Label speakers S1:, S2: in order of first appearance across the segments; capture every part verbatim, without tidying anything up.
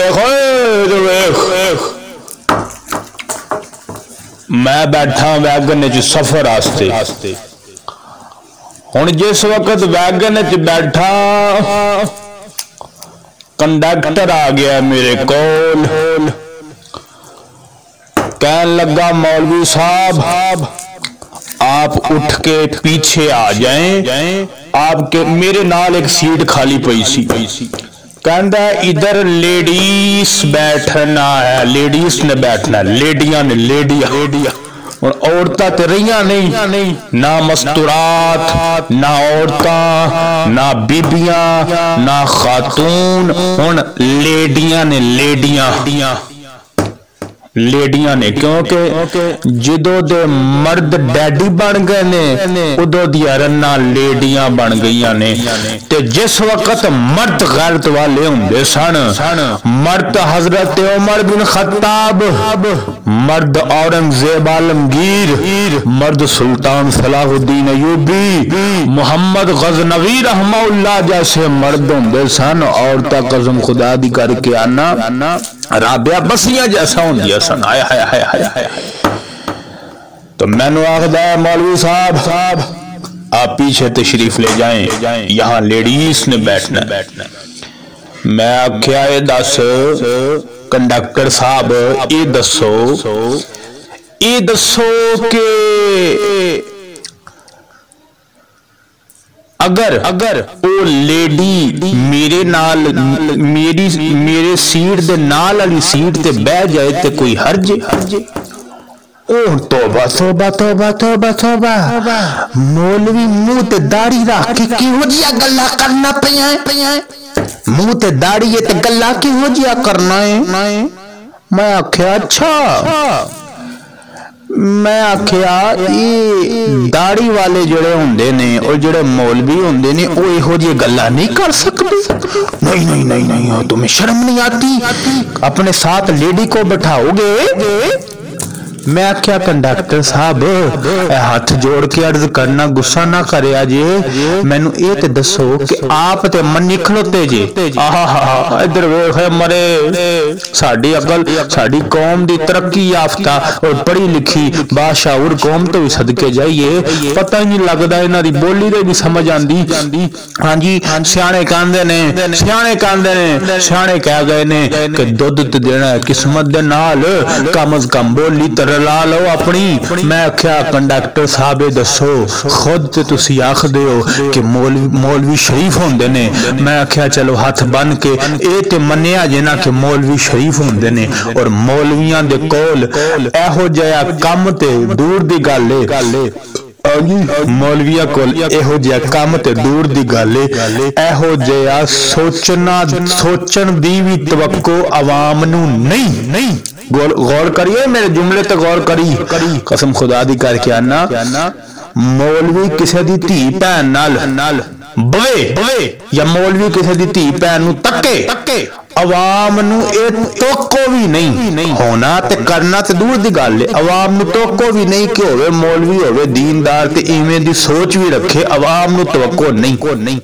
S1: वेख वेख मैं बैठा वैगन च सफर आस्ते हुण जिस वक्त वैगन च बैठा कंडक्टर आ गया मेरे कोल कहन लगा मौलवी साहब आप उठ के पीछे आ जाएं आपके मेरे नाल एक सीट खाली पई सी कहंदा इधर लेडीज बैठना है लेडीज ने बैठना लेडियां ने लेडिया लेडिया और औरतां ते रहियां नहीं ना मस्तूरात ना औरतां ना बीबियां ना खातून हुण लेडियां ने लेडियां लेडियां ने क्योंकि जदों दे मर्द डैडी बन गए ने उदों दियां रन्ना लेडियां बन गईयां ने ते जिस वक्त मर्द गैरत वाले हुंदे सन मर्द हजरत उमर बिन खत्ताब मर्द औरंगजेब आलमगीर मर्द सुल्तान सलाहुद्दीन अयूबी मोहम्मद गजनवी रहमहुल्लाह जैसे मर्द हुंदे सन औरतां कसम खुदा दी करके आना राबिया बसियां जैसा हुंदियां सन हाय हाय हाय हाय हाय तो मैनू आखदा है मौलवी साहब साहब आप पीछे तशरीफ ले जाएं यहाँ लेडीज ने बैठना बैठना मैं आख्या ये दस कंडक्टर साहब ये दसो ये दसो के अगर अगर वो लेडी मेरे नाल मेरी मेरे सीट दे नाल वाली सीट ते बह जाए ते कोई हर्ज हर्ज ओ तौबा तौबा तौबा तौबा तौबा मौलवी मुंह ते दाढ़ी रख के किहो जिया गल्ला करना पिया पिया मुंह ते दाढ़ी है ते गल्ला किहो जिया करना है मैं आख्या अच्छा मैं आख्या ये दाढ़ी वाले जोड़े होंदे ने और जोड़े मौलवी होंदे ने वो इहो जी गल्ला नहीं कर सकते नहीं नहीं नहीं नहीं तुम्हें शर्म नहीं आती अपने साथ लेडी को बैठाओगे मैं आख्या कंडक्टर साहब हाथ जोड़ के अर्ज करना गुस्सा ना करे जे मैनू ये ते दसो कि आप ते मन्नी खलोते जे आहा इधर वेख मरे साडी अकल साडी कौम दी तरक्की याफ्ता और पढ़ी लिखी बाशाऊर कौम तो भी सदके जाइए पता ही नहीं लगदा इन्हां दी बोली दे भी समझ आंदी हां जी सियाणे कहंदे ने सियाणे कहंदे ने सियाणे कह गए ने कि दुध ते देना किस्मत दे नाल कम अज कम बोली तर ला लो अपनी मैं आख्या कंडक्टर साहब दसो खुद ते तुसी आखदे हो कि मौलवी मौलवी शरीफ होंदे ने मैं आख्या चलो हाथ बन के ए ते मन्निया जे ना कि मौलवी शरीफ होंदे ने और मौलवियां दे कोल एहो जिहा कम ते दूर दी गल है मौलविया कोल एहो जिहा कम ते दूर दी गल है एहो जिहा सोचना सोचण दी भी तवक्को आवाम नू नहीं नहीं गौर गौर करिए मेरे जुमले ते गौर करी कसम खुदा दी करके आना मौलवी किसी दी धी भैन नाल नाल बवे बवे या मौलवी किसी दी धी भैन नू तके तके अवाम नू ए तोको भी नहीं होना ते करना ते दूर दी गल है अवाम नू तोको भी नहीं कि होवे मौलवी होवे दीनदार ते इवें दी सोच भी रखे अवाम नू तवक्को नहीं को नहीं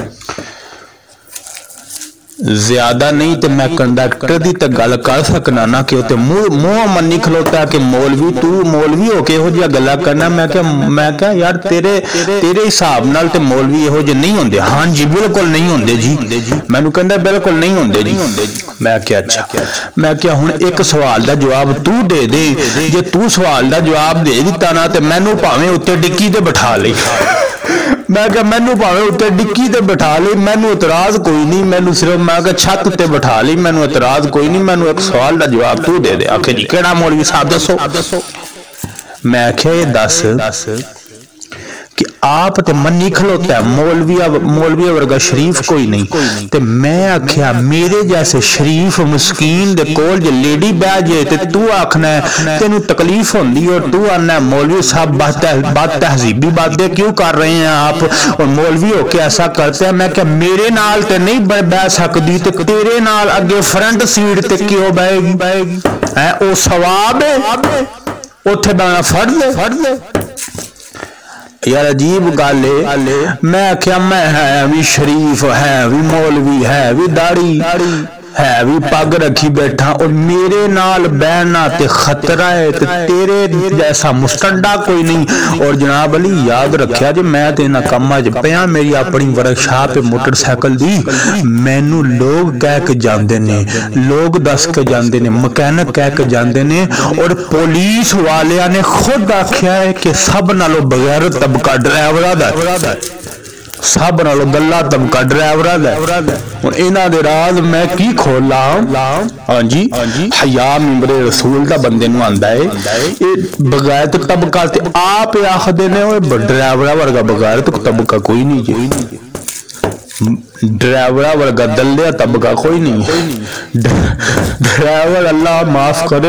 S1: ज्यादा नहीं तो मैं कंडक्टर दी तो गल कर सकना ना कि ते मुंह मुंह मन्नी खलोता कि मौलवी तू मौलवी हो के इहो जिहा गल्ला करना मैं क्या मैं क्या यार तेरे तेरे हिसाब नाल ते मौलवी इहो जे नहीं होंदे हां जी बिल्कुल नहीं होंदे जी मैनू कहंदा बिल्कुल नहीं होंदे जी मैं क्या अच्छा मैं क्या हुण एक सवाल दा जवाब तू दे दे जे तू सवाल दा जवाब दे दिता ना ते मैनू भावें उत्ते डिक्की ते बिठा ले मैं क्या मैनू भावें उत्ते डिक्की ते बिठा ले मैनू इतराज कोई नहीं मैनू सिर्फ मैं क्या छत ते बिठा ली मैनू इतराज कोई नहीं मैनू एक सवाल का जवाब तू दे दे आखे जी केड़ा मौलवी साहब दसो दसो मैं आख्या ये दस दस कि आप ते मन्नी खलोता है मौलवी मौलवी वर्गा शरीफ कोई नहीं ते मैं आख्या मेरे जैसे शरीफ मुस्कीन दे कोल जे लेडी बह जाए ते तू आखना है तेनू तकलीफ होंदी और तू आना मौलवी साहब बात तहजीबी बातें क्यों कर रहे हैं आप और मौलवी होके ऐसा करते हैं मैं क्या मेरे नाल ते नहीं बह सकती ते तेरे नाल अगे फ्रंट सीट ते क्यों बहेगी बहेगी है ओ सवाब है उत्थे बहना फर्ज है फर्ज है यार अजीब गल है मैं आख्या मैं है भी शरीफ है भी मौलवी है भी दाढ़ी है भी पग रखी बैठा और मेरे नाल बहना ते खतरा है ते तेरे जैसा मुस्टंडा कोई नहीं। और जनाब अली याद रखिया जे मैं ते इन्हां कम्मां च पिया, मेरी अपनी वर्कशॉप है मोटरसाइकिल दी, मैनू लोग कह के जांदे ने, लोग दस के जांदे ने, मकैनिक कह के जांदे ने, और पुलिस वालियां ने खुद आख्या है कि सब नालों बगैर तबका ड्राइवरा दा, सब नालों गला तबका ड्राइवरा दा। हुण इन्हां दे राज मैं की खोला? हाँ जी, हया मिंबरे रसूल दा बंदे नूं आंदा है, ये बगैर तबका ते आप आखदे ने ड्राइवरा वर्गा बगैर तबका कोई नहीं जी, ड्राइवरा वर्गा दलिया तबका कोई नहीं है। ड्राइवर अल्लाह माफ करे,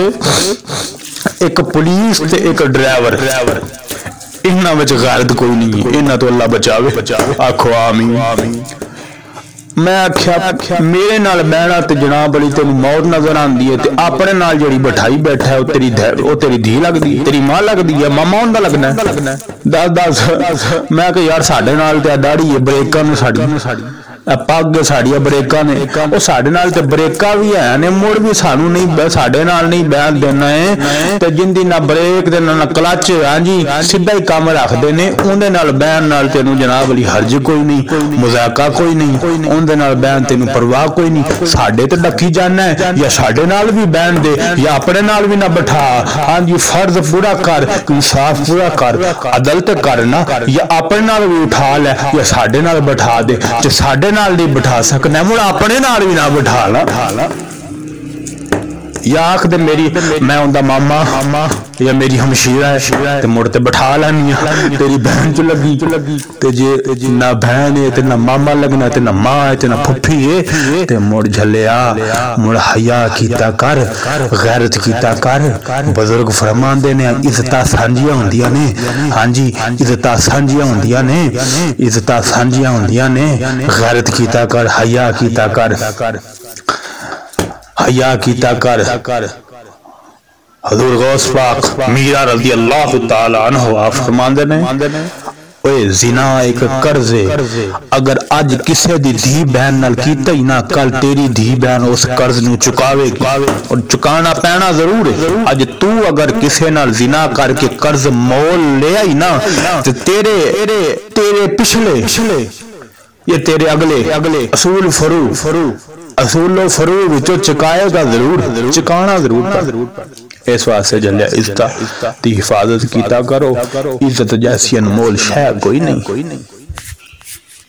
S1: एक पुलिस ते एक ड्राइवर, इन्हां विच गैरत कोई नहीं है, इन्हां तो अल्लाह बचावे। आखो आमीन। मैं आख्या मेरे नाल बहना ते जनाब अली तेन मौत नजर आती है, ते अपने नाल जिहड़ी बिठाई बैठा है तेरी वो तेरी धी लगदी, तेरी मां लगदी है, मामा उनका लगना है। दस दस मैं कहा यार साडे नाल ते दाढ़ी है, ब्रेकां ने साडी पग साड़िया ब्रेकां ने, वो साडे नाल ते ब्रेकां भी है ने, मुड़ भी सानू नहीं साडे नाल नहीं बहन देना है, ते जिंदी ना ब्रेक ते ना क्लच, हाँ जी सीधा ही काम रखते ने, उहदे नाल बहन नाल तेनू जनाब अली हर्ज कोई नहीं, मजाका कोई नहीं, उहदे नाल बहन तेनू परवाह कोई नहीं। साडे ते डकी जाना है या साडे नाल भी बहन दे या अपने नाल भी ना बिठा, हाँ जी फर्ज पूरा कर, इंसाफ पूरा कर, अदल ते करना, या अपने नाल भी उठा लै या साडे नाल बिठा दे, जे साडे नाल नहीं बिठा सकना मुड़ अपने नाल भी ना बिठाला, या आख दे मेरी मैं उनका मामा या मेरी हमशीरा है ते मुड़ ते बिठा लैनी, तेरी बहन च लगी ते जे ना बहन है ते ना मामा लगना ते ना मां है ते ना फुफी है, ते मुड़ झलिया मुड़ हया कीता कर, गैरत कीता कर। बुजुर्ग फरमांदे ने इज्जतां सांझियां हुंदियां ने, हाँ जी इज्जतां सांझियां हुंदियां ने, इज्जतां सांझियां हुंदियां ने, गैरत कीता कर, हया कीता कर, हया कीता कर। हजूर गौस पाक मीरा रज़ी अल्लाह तआला अन्हु आप फरमांदे ने ओए जिना एक कर्ज है, अगर अज किसे दी धी बहन नाल कीता ही ना, कल तेरी धी बहन उस कर्ज नू चुकावेगी और चुकाना पैना जरूर है। अज तू अगर किसे नाल जिना करके कर्ज मोल लिया ही ना, ते तेरे तेरे पिछले ये तेरे अगले अगले असूल फरू फरू असूलो फरू विचो चुकाएगा जरूर, चुकाना जरूर पर। इस वास्ते जलिया इज्जत दी हिफाजत कीता करो, इज्जत जैसी अनमोल शै कोई नहीं।